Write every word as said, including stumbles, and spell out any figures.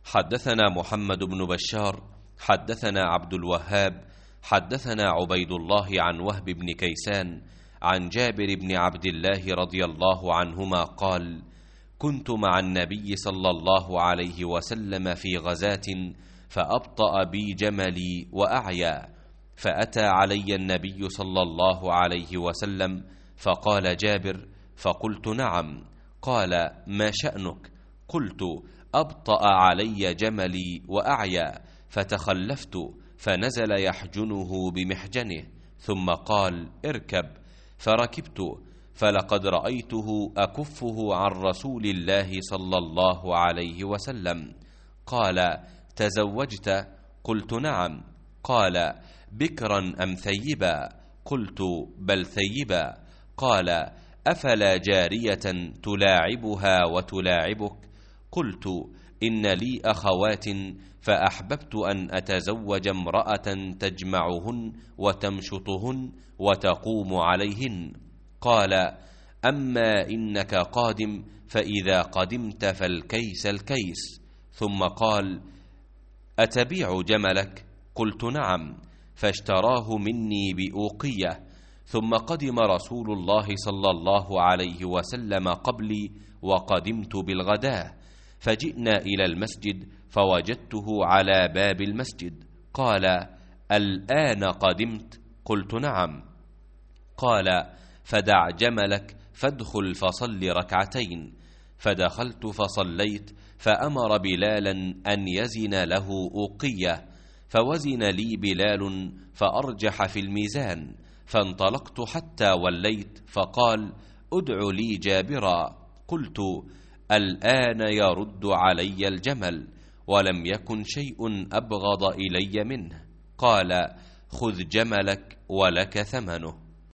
حدثنا محمد بن بشار حدثنا عبد الوهاب حدثنا عبيد الله عن وهب بن كيسان عن جابر بن عبد الله رضي الله عنهما قال: كنت مع النبي صلى الله عليه وسلم في غزاة فأبطأ بي جملي وأعيا، فأتى علي النبي صلى الله عليه وسلم فقال: جابر؟ فقلت: نعم. قال: ما شأنك؟ قلت: أبطأ علي جملي وأعيا، فتخلفت، فنزل يحجنه بمحجنه، ثم قال: اركب، فركبت، فلقد رأيته أكفه عن رسول الله صلى الله عليه وسلم. قال: تزوجت؟ قلت: نعم. قال: بكرا أم ثيبا؟ قلت: بل ثيبا. قال: أفلا جارية تلاعبها وتلاعبك؟ قلت: إن لي أخوات، فأحببت أن أتزوج امرأة تجمعهن وتمشطهن وتقوم عليهن. قال: أما إنك قادم، فإذا قدمت فالكيس الكيس. ثم قال: أتبيع جملك؟ قلت: نعم. فاشتراه مني بأوقية. ثم قدم رسول الله صلى الله عليه وسلم قبلي، وقدمت بالغداة، فجئنا إلى المسجد فوجدته على باب المسجد. قال: الآن قدمت؟ قلت: نعم. قال: فدع جملك فادخل فصل ركعتين. فدخلت فصليت، فأمر بلالا أن يزن له أوقية، فوزن لي بلال فأرجح في الميزان، فانطلقت حتى وليت، فقال: ادع لي جابرا. قلت: الآن يرد علي الجمل، ولم يكن شيء أبغض إلي منه. قال: خذ جملك ولك ثمنه.